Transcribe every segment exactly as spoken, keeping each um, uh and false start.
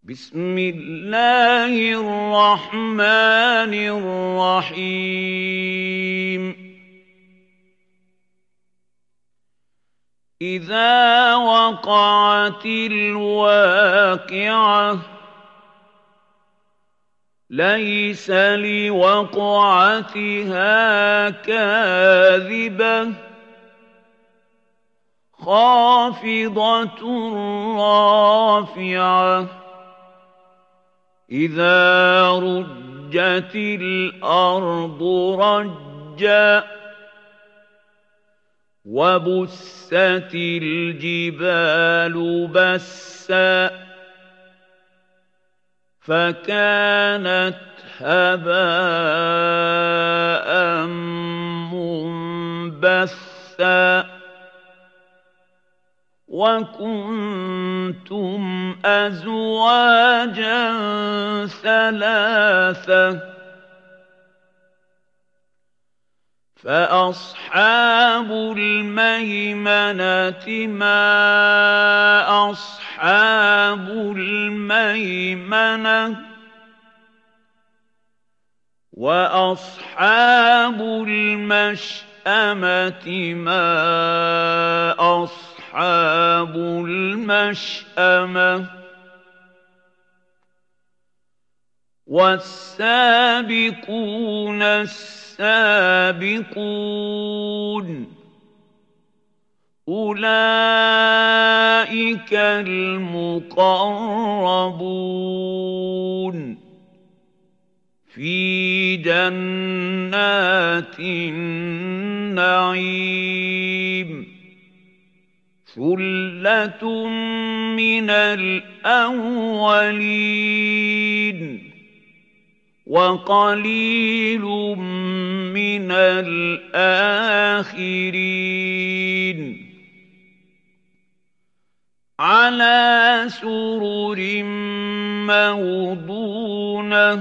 بسم الله الرحمن الرحيم إذا وقعت الواقعة ليس لوقعتها كاذبة خافضة رافعة إذا رجت الأرض رجا وبست الجبال بسا فكانت هباء منبثا وكنتم أزواجا ثلاثة فأصحاب الميمنة ما أصحاب الميمنة وأصحاب المشأمة ما أصحاب المشأمة والسابقون السابقون أولئك المقربون في جنات النعيم ثلة من الأولين وقليل من الآخرين على سرر موضونة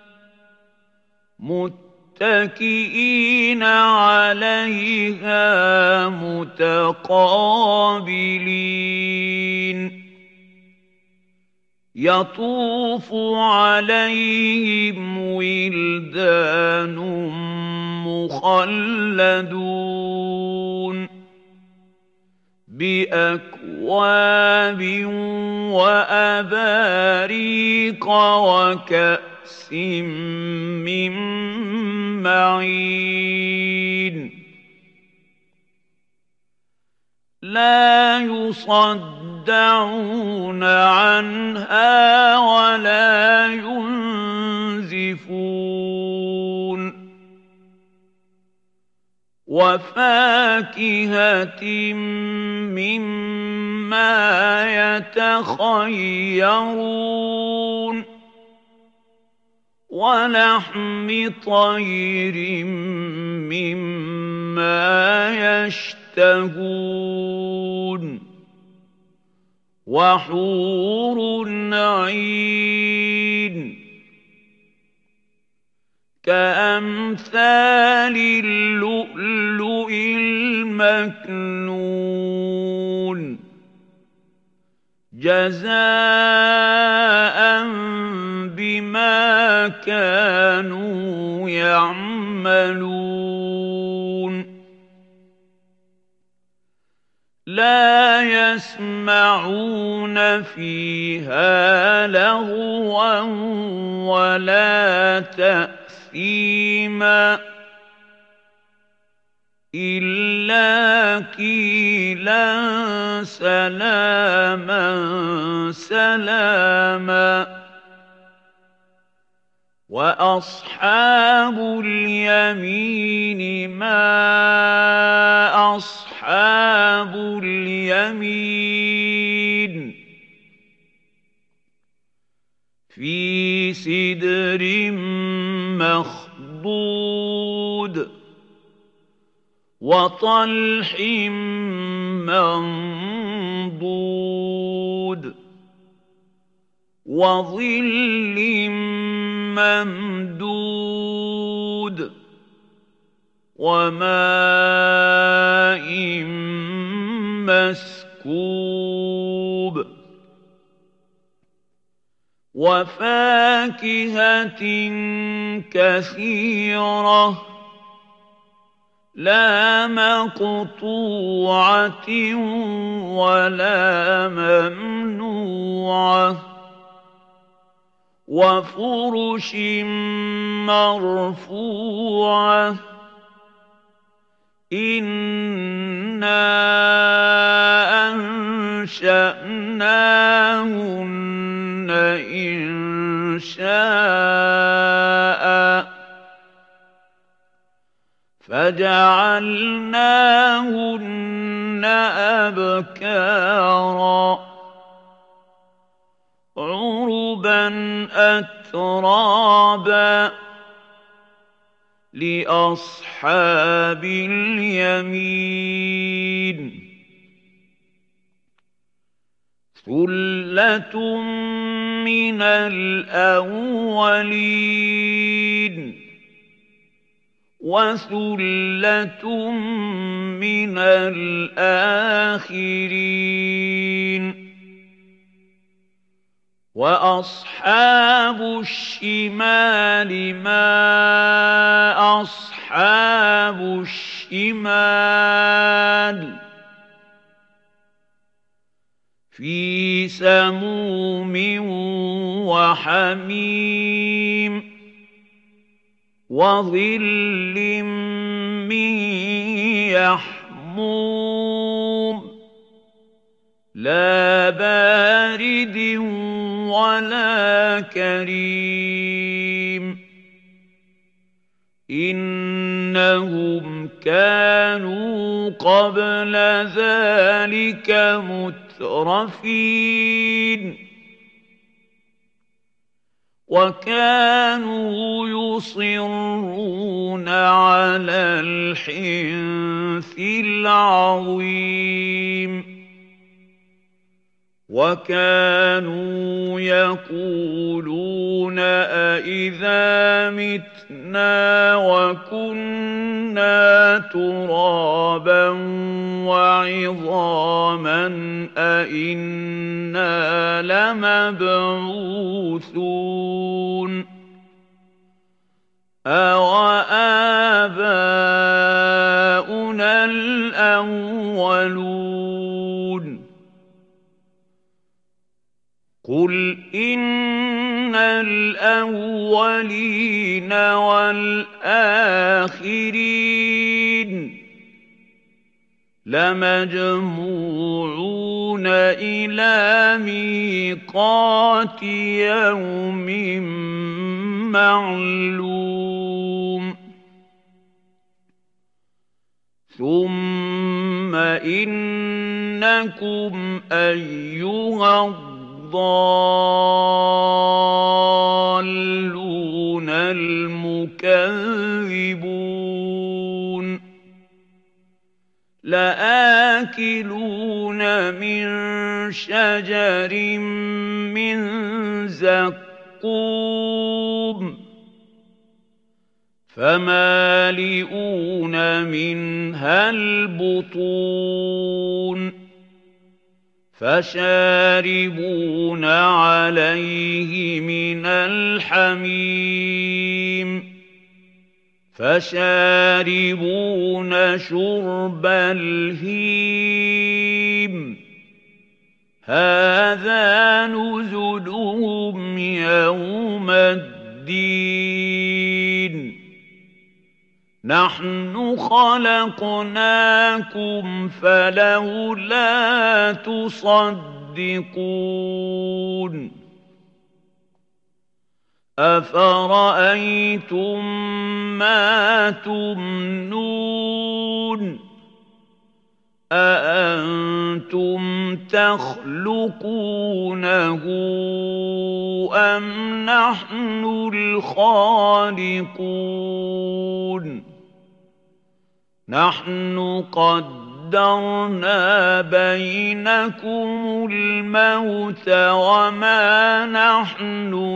متكئين عليها متقابلين يطوف عليهم ولدان مخلدون بأكواب وأباريق وكأس من معين لا يصدعون عنها ولا ينزفون وفاكهة مما يتخيرون ولحم طير مما يشتهون وحور عين كأمثال اللؤلؤ المكنون جزاء بما كانوا يعملون لا يسمعون فيها لغوا ولا تأثيما إلا قيلا سلاما سلاما وأصحاب اليمين ما أصحاب اليمين في سدر مخضود وطلح منضود وظل ممدود وماء مسكوب وفاكهة كثيرة لا مقطوعة ولا ممنوعة وفرش مرفوعة إنا أنشأناهن إنشاء فجعلناهن أبكارا عربا أترابا لأصحاب اليمين ثلة من الأولين وثلة من الآخرين وأصحاب الشمال ما أصحاب الشمال في سموم وحميم وظل من يحموم لا بارد ولا كريم إنهم كانوا قبل ذلك مترفين وكانوا يصرون على الحنث العظيم وكانوا يقولون أإذا متنا وكنا ترابا وعظاما أإنا لمبعوثون أوآباؤنا الأولون قل إن الأولين والآخرين لمجموعون إلى ميقات يوم معلوم ثم إنكم أيها الضالون المكذبون لآكلون من شجر من زقوم فمالئون منها البطون فشاربون عليه من الحميم فشاربون شرب الهيم هذا نزلهم يوم الدين نحن خلقناكم فلولا تصدقون أفرأيتم ما تمنون أأنتم تخلقونه أم نحن الخالقون نحن قدرنا بينكم الموت وما نحن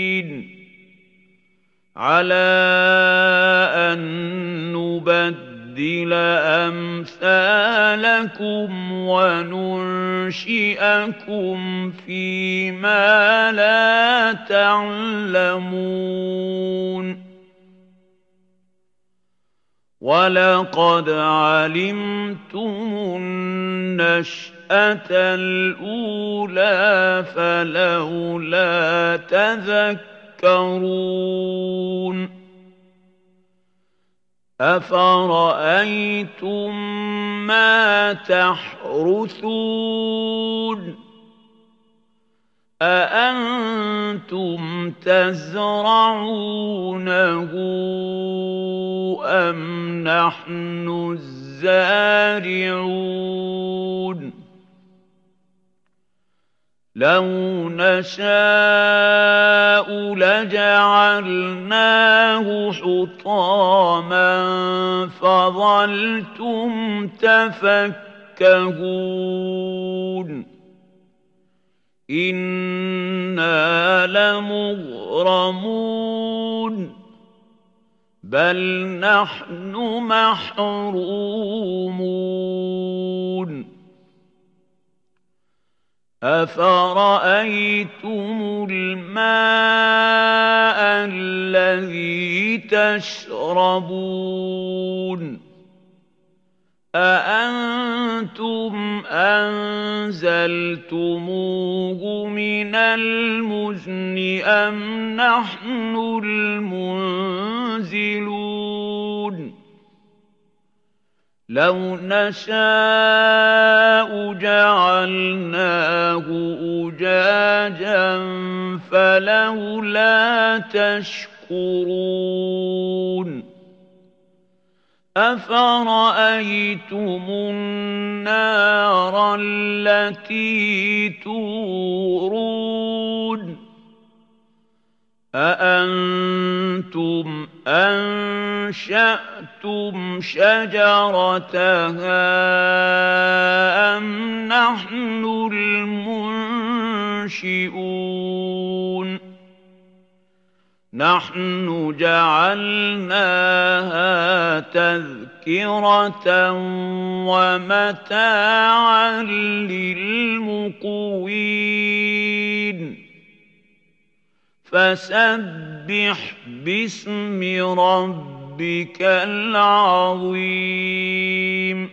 بمسبوقين على أن نبدل نُبَدِّلَ أَمْثَالَكُمْ وَنُنشِئَكُمْ فِيمَا لَا تَعْلَمُونَ وَلَقَدْ عَلِمْتُمُ النَّشْأَةَ الْأُولَىٰ فَلَوْلَا تَذَكَّرُونَ أَفَرَأَيْتُم مَّا تَحْرُثُونَ أَأَنتُمْ تَزْرَعُونَهُ أَمْ نَحْنُ الزَّارِعُونَ لَوْ نَشَاءُ لَجَعَلْنَاهُ حُطَامًا فَظَلْتُمْ تَفَكَّهُونَ إِنَّا لَمُغْرَمُونَ بَلْ نَحْنُ مَحْرُومُونَ أَفَرَأَيْتُمُ الْمَاءَ الَّذِي تَشْرَبُونَ أَأَنتُمْ أَنزَلْتُمُوهُ مِنَ الْمُزْنِ أَمْ نَحْنُ الْمُنزِلُونَ لَوْ نَشَاءُ جَعَلْنَاهُ أُجَاجًا فَلَوْلَا تَشْكُرُونَ أَفَرَأَيْتُمُ النَّارَ الَّتِي تُورُونَ أَأَنتُمْ أَنشَأْتُمْ شَجَرَتَهَا أَمْ نَحْنُ الْمُنشِئُونَ نَحْنُ جَعَلْنَاهَا تَذْكِرَةً وَمَتَاعًا لِّلْمُقْوِينَ فَسَبِّحْ بِاسْمِ رَبِّكَ الْعَظِيمِ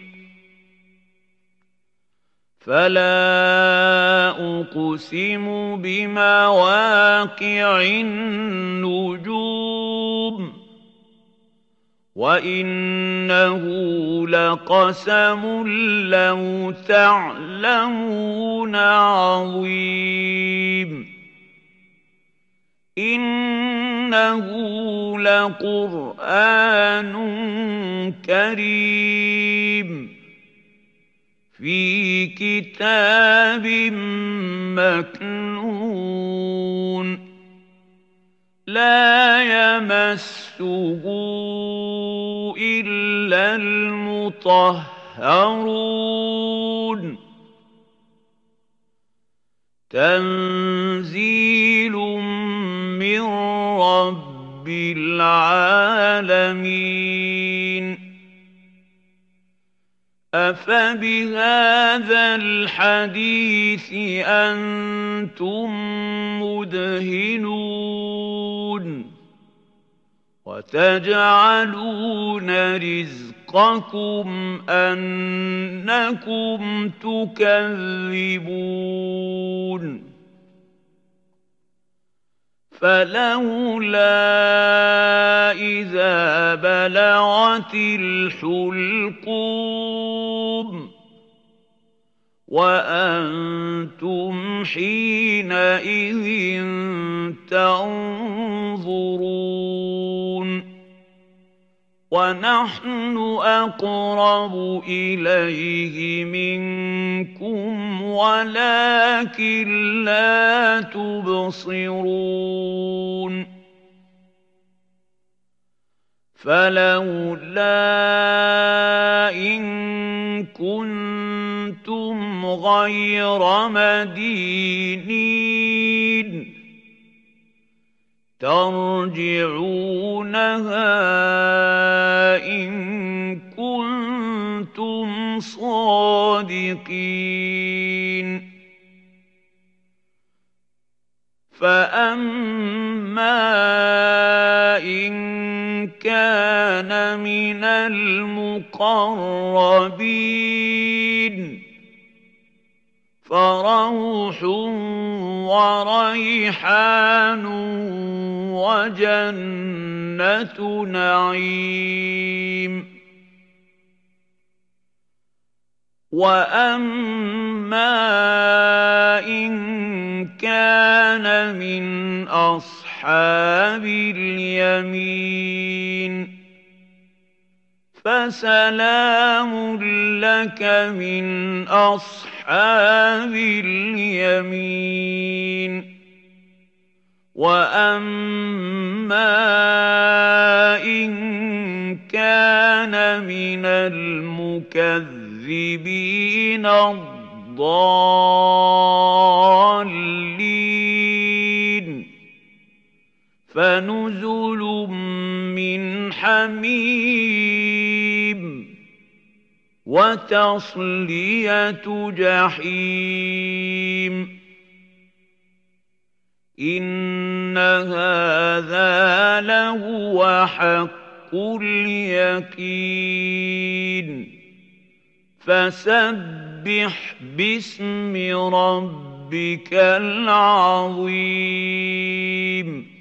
فَلَا أُقْسِمُ بِمَوَاقِعِ النُّجُومِ وَإِنَّهُ لَقَسَمٌ لَّوْ تَعْلَمُونَ عَظِيمٌ إِنَّهُ لَقُرْآنٌ كَرِيمٌ فِي كِتَابٍ مَّكْنُونٍ لَّا يَمَسُّهُ إِلَّا الْمُطَهَّرُونَ تَنزِيلٌ مِّن رَّبِّ الْعَالَمِينَ أَفَبِهَٰذَا الْحَدِيثِ أَنتُم مُّدْهِنُونَ وَتَجْعَلُونَ رِزْقَكُمْ أَنَّكُمْ تُكَذِّبُونَ فَلَوْلَا إِذَا بَلَغَتِ الْحُلْقُومَ وَأَنتُمْ حِينَئِذٍ تَنظُرُونَ وَنَحْنُ أَقْرَبُ إِلَيْهِ مِنكُمْ وَلَٰكِن لَّا تُبْصِرُونَ فَلَوْلَا إِن كُنتُمْ غَيْرَ مَدِينِينَ تَرْجِعُونَهَا إِن كُنتُمْ صادقين فأما إن كان من المقربين فروح وريحان وجنة نعيم وأما إن كان من أصحاب اليمين فسلام لك من أصحاب اليمين وأما إن كان من المكذبين الضالين فنزل من حميم وتصلية جحيم إن هذا لهو حق اليقين فسبح باسم ربك العظيم